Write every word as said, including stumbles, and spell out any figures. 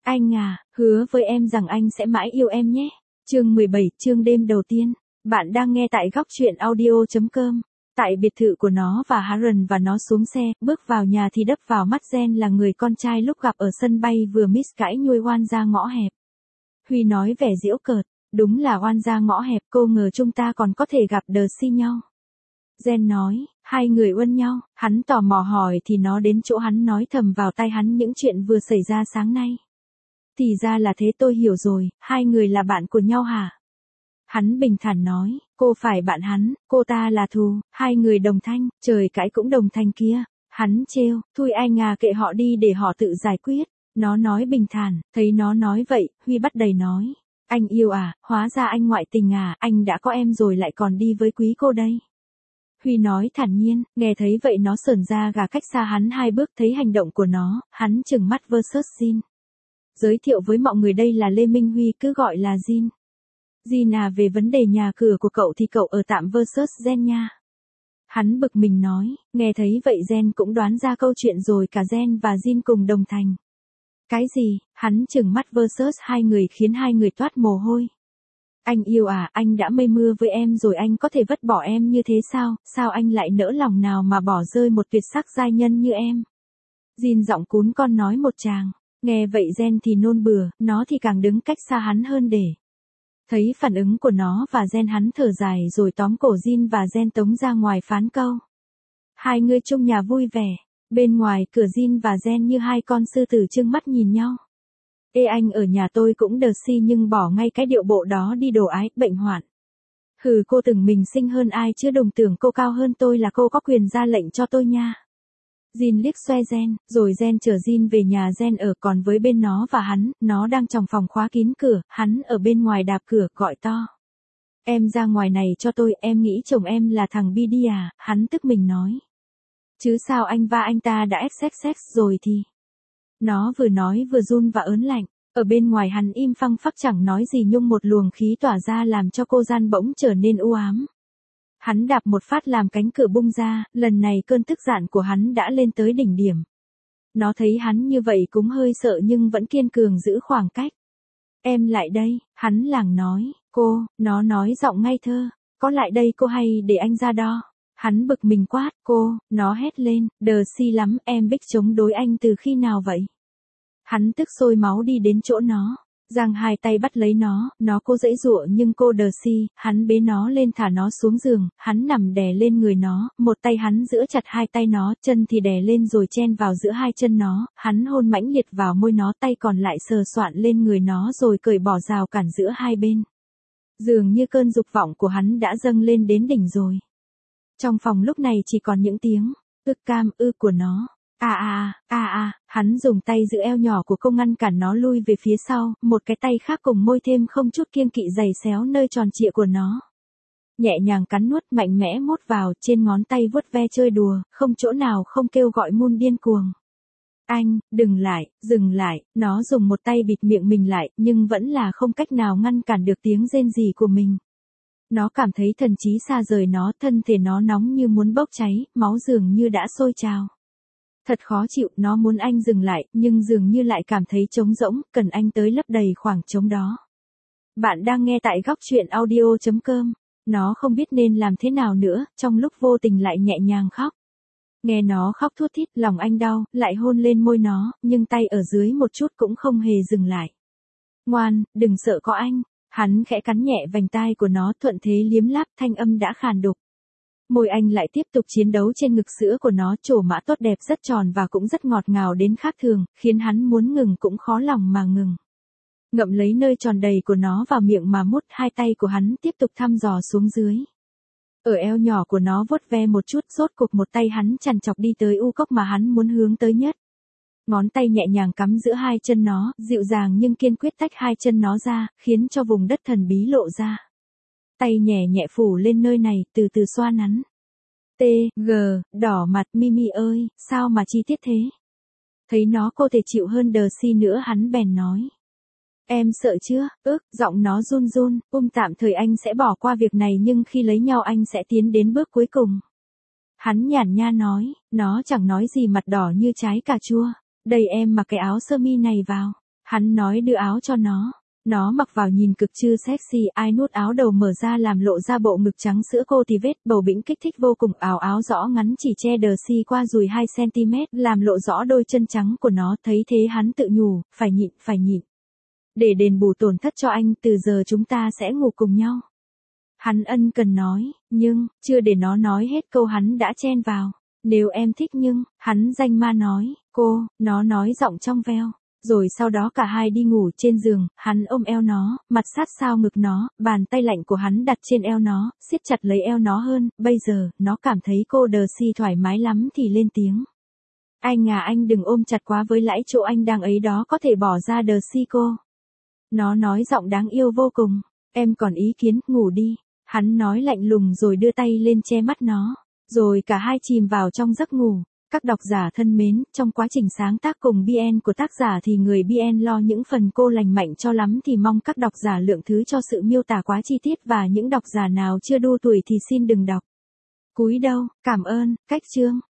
Anh à, hứa với em rằng anh sẽ mãi yêu em nhé. Chương mười bảy, chương đêm đầu tiên. Bạn đang nghe tại góc truyện audio chấm com. Tại biệt thự của nó và Harren và nó xuống xe, bước vào nhà thì đập vào mắt Jen là người con trai lúc gặp ở sân bay vừa miss cãi nhuôi oan ra ngõ hẹp. Huy nói vẻ giễu cợt, đúng là oan ra ngõ hẹp, cô ngờ chúng ta còn có thể gặp đờ si nhau. Jen nói, hai người uân nhau, hắn tò mò hỏi thì nó đến chỗ hắn nói thầm vào tai hắn những chuyện vừa xảy ra sáng nay. Thì ra là thế, tôi hiểu rồi, hai người là bạn của nhau hả? Hắn bình thản nói, cô phải bạn hắn, cô ta là thù, hai người đồng thanh, trời cãi cũng đồng thanh kia. Hắn trêu, thôi anh à, kệ họ đi để họ tự giải quyết. Nó nói bình thản, thấy nó nói vậy, Huy bắt đầy nói. Anh yêu à, hóa ra anh ngoại tình à, anh đã có em rồi lại còn đi với quý cô đây. Huy nói thản nhiên, nghe thấy vậy nó sởn da gà cách xa hắn hai bước, thấy hành động của nó, hắn trừng mắt versus Jin. Giới thiệu với mọi người đây là Lê Minh Huy, cứ gọi là Jin. Jin à, về vấn đề nhà cửa của cậu thì cậu ở tạm versus Jen nha. Hắn bực mình nói, nghe thấy vậy Jen cũng đoán ra câu chuyện rồi, cả Jen và Jin cùng đồng thành. Cái gì, hắn trừng mắt versus hai người khiến hai người toát mồ hôi. Anh yêu à, anh đã mây mưa với em rồi, anh có thể vứt bỏ em như thế sao, sao anh lại nỡ lòng nào mà bỏ rơi một tuyệt sắc giai nhân như em. Jin giọng cún con nói một tràng, nghe vậy Jen thì nôn bừa, nó thì càng đứng cách xa hắn hơn để. Thấy phản ứng của nó và Jen, hắn thở dài rồi tóm cổ Jin và Jen tống ra ngoài phán câu. Hai người chung nhà vui vẻ, bên ngoài cửa Jin và Jen như hai con sư tử trừng mắt nhìn nhau. Ê, anh ở nhà tôi cũng đờ si nhưng bỏ ngay cái điệu bộ đó đi, đồ ái, bệnh hoạn. Hừ, cô tưởng mình xinh hơn ai chứ, đồng tưởng cô cao hơn tôi là cô có quyền ra lệnh cho tôi nha. Jin liếc xoe Jen, rồi Jen chở Jin về nhà Jen ở, còn với bên nó và hắn, nó đang trong phòng khóa kín cửa, hắn ở bên ngoài đạp cửa, gọi to. Em ra ngoài này cho tôi, em nghĩ chồng em là thằng bi đi à, hắn tức mình nói. Chứ sao anh và anh ta đã xx xx rồi thì. Nó vừa nói vừa run và ớn lạnh, ở bên ngoài hắn im phăng phắc chẳng nói gì, nhưng một luồng khí tỏa ra làm cho cô gian bỗng trở nên u ám. Hắn đạp một phát làm cánh cửa bung ra, lần này cơn tức giận của hắn đã lên tới đỉnh điểm. Nó thấy hắn như vậy cũng hơi sợ nhưng vẫn kiên cường giữ khoảng cách. Em lại đây, hắn lảng nói, cô, nó nói giọng ngây thơ, có lại đây cô hay để anh ra đo. Hắn bực mình quát, cô, nó hét lên, đờ si lắm, em bích chống đối anh từ khi nào vậy? Hắn tức sôi máu đi đến chỗ nó, giang hai tay bắt lấy nó, nó cố giãy giụa nhưng cô đờ si, hắn bế nó lên thả nó xuống giường, hắn nằm đè lên người nó, một tay hắn giữ chặt hai tay nó, chân thì đè lên rồi chen vào giữa hai chân nó, hắn hôn mãnh liệt vào môi nó, tay còn lại sờ soạn lên người nó rồi cởi bỏ rào cản giữa hai bên. Dường như cơn dục vọng của hắn đã dâng lên đến đỉnh rồi. Trong phòng lúc này chỉ còn những tiếng ức cam ư của nó. À à à à, hắn dùng tay giữ eo nhỏ của cô ngăn cản nó lui về phía sau, một cái tay khác cùng môi thêm không chút kiêng kỵ giày xéo nơi tròn trịa của nó. Nhẹ nhàng cắn nuốt, mạnh mẽ mút vào, trên ngón tay vuốt ve chơi đùa, không chỗ nào không kêu gọi mun điên cuồng. Anh, đừng lại, dừng lại, nó dùng một tay bịt miệng mình lại, nhưng vẫn là không cách nào ngăn cản được tiếng rên rỉ của mình. Nó cảm thấy thần trí xa rời nó, thân thể nó nóng như muốn bốc cháy, máu dường như đã sôi trào. Thật khó chịu, nó muốn anh dừng lại, nhưng dường như lại cảm thấy trống rỗng, cần anh tới lấp đầy khoảng trống đó. Bạn đang nghe tại góc truyện audio chấm com. Nó không biết nên làm thế nào nữa, trong lúc vô tình lại nhẹ nhàng khóc. Nghe nó khóc thút thít, lòng anh đau, lại hôn lên môi nó, nhưng tay ở dưới một chút cũng không hề dừng lại. Ngoan, đừng sợ có anh. Hắn khẽ cắn nhẹ vành tai của nó, thuận thế liếm láp, thanh âm đã khàn đục. Môi anh lại tiếp tục chiến đấu trên ngực sữa của nó, trổ mã tốt đẹp rất tròn và cũng rất ngọt ngào đến khác thường, khiến hắn muốn ngừng cũng khó lòng mà ngừng. Ngậm lấy nơi tròn đầy của nó vào miệng mà mút, hai tay của hắn tiếp tục thăm dò xuống dưới. Ở eo nhỏ của nó vuốt ve một chút, rốt cục một tay hắn chằn chọc đi tới u cốc mà hắn muốn hướng tới nhất. Ngón tay nhẹ nhàng cắm giữa hai chân nó, dịu dàng nhưng kiên quyết tách hai chân nó ra, khiến cho vùng đất thần bí lộ ra. Tay nhẹ nhẹ phủ lên nơi này, từ từ xoa nắn. T, G, đỏ mặt, Mimi ơi, sao mà chi tiết thế? Thấy nó cô thể chịu hơn đờ si nữa, hắn bèn nói. Em sợ chưa? Ước, giọng nó run run, um tạm thời anh sẽ bỏ qua việc này nhưng khi lấy nhau anh sẽ tiến đến bước cuối cùng. Hắn nhàn nha nói, nó chẳng nói gì, mặt đỏ như trái cà chua. Đây em mặc cái áo sơ mi này vào. Hắn nói đưa áo cho nó. Nó mặc vào nhìn cực chư sexy, ai nút áo đầu mở ra làm lộ ra bộ ngực trắng sữa cô thì vết bầu bĩnh kích thích vô cùng, áo áo rõ ngắn chỉ che đờ si qua dùi hai xăng ti mét, làm lộ rõ đôi chân trắng của nó, thấy thế hắn tự nhủ, phải nhịn, phải nhịn. Để đền bù tổn thất cho anh, từ giờ chúng ta sẽ ngủ cùng nhau. Hắn ân cần nói, nhưng, chưa để nó nói hết câu hắn đã chen vào. Nếu em thích nhưng, hắn danh ma nói, cô, nó nói giọng trong veo. Rồi sau đó cả hai đi ngủ trên giường, hắn ôm eo nó, mặt sát sao ngực nó, bàn tay lạnh của hắn đặt trên eo nó, siết chặt lấy eo nó hơn, bây giờ, nó cảm thấy cô đờ si thoải mái lắm thì lên tiếng. Anh à anh đừng ôm chặt quá với lãi chỗ anh đang ấy đó có thể bỏ ra đờ si cô. Nó nói giọng đáng yêu vô cùng, em còn ý kiến, ngủ đi. Hắn nói lạnh lùng rồi đưa tay lên che mắt nó, rồi cả hai chìm vào trong giấc ngủ. Các độc giả thân mến, trong quá trình sáng tác cùng bê en của tác giả thì người bê en lo những phần cô lành mạnh cho lắm thì mong các độc giả lượng thứ cho sự miêu tả quá chi tiết và những độc giả nào chưa đu tuổi thì xin đừng đọc. Cúi đầu, cảm ơn, cách chương.